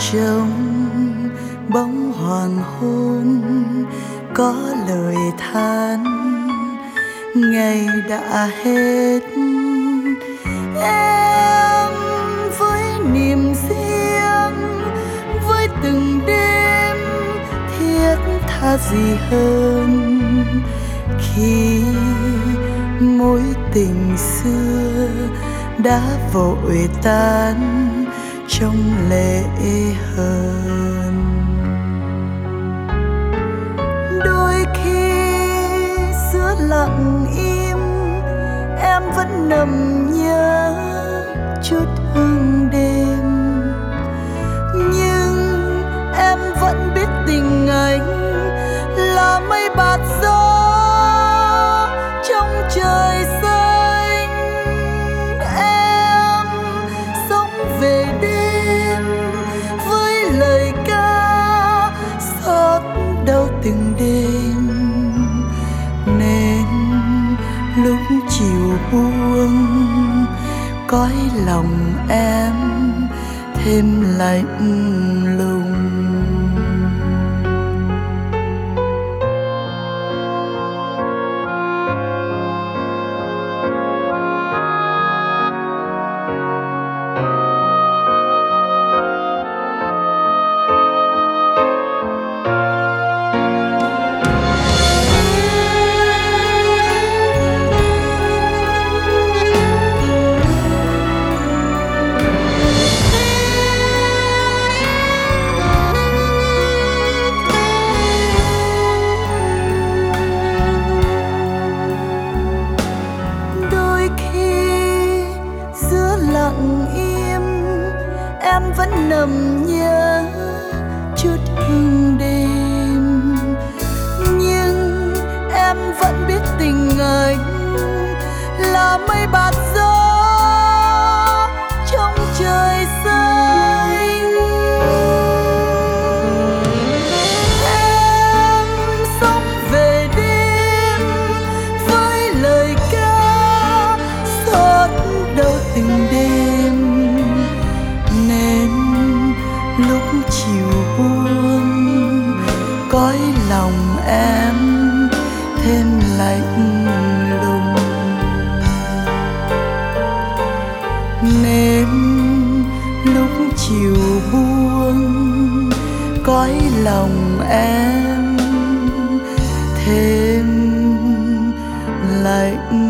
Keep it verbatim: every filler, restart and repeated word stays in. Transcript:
trong bóng hoàng hôn có lời than ngày đã hết. Em với niềm riêng, với từng đêm thiết tha gì hơn khi mối tình xưa đã vội tan trong lệ hờn. Đôi khi giữa lặng im em vẫn nằm nhớ chút hương đêm, nhưng em vẫn biết tình anh là mây bạt gió trong trời xanh. Em sống về đêm với lời ca xót đau từng đêm, nên lúc chiều buông cõi lòng em thêm lạnh lùng. Em vẫn nằm nhớ chút hương đêm, nhưng em vẫn biết tình anh là mây bạt gió trong trời xanh. Em sống về đêm với lời ca xót đau từng đêm, nên lúc chiều buông cõi lòng em thêm lạnh lùng. Nên lúc chiều buông cõi lòng em thêm lạnh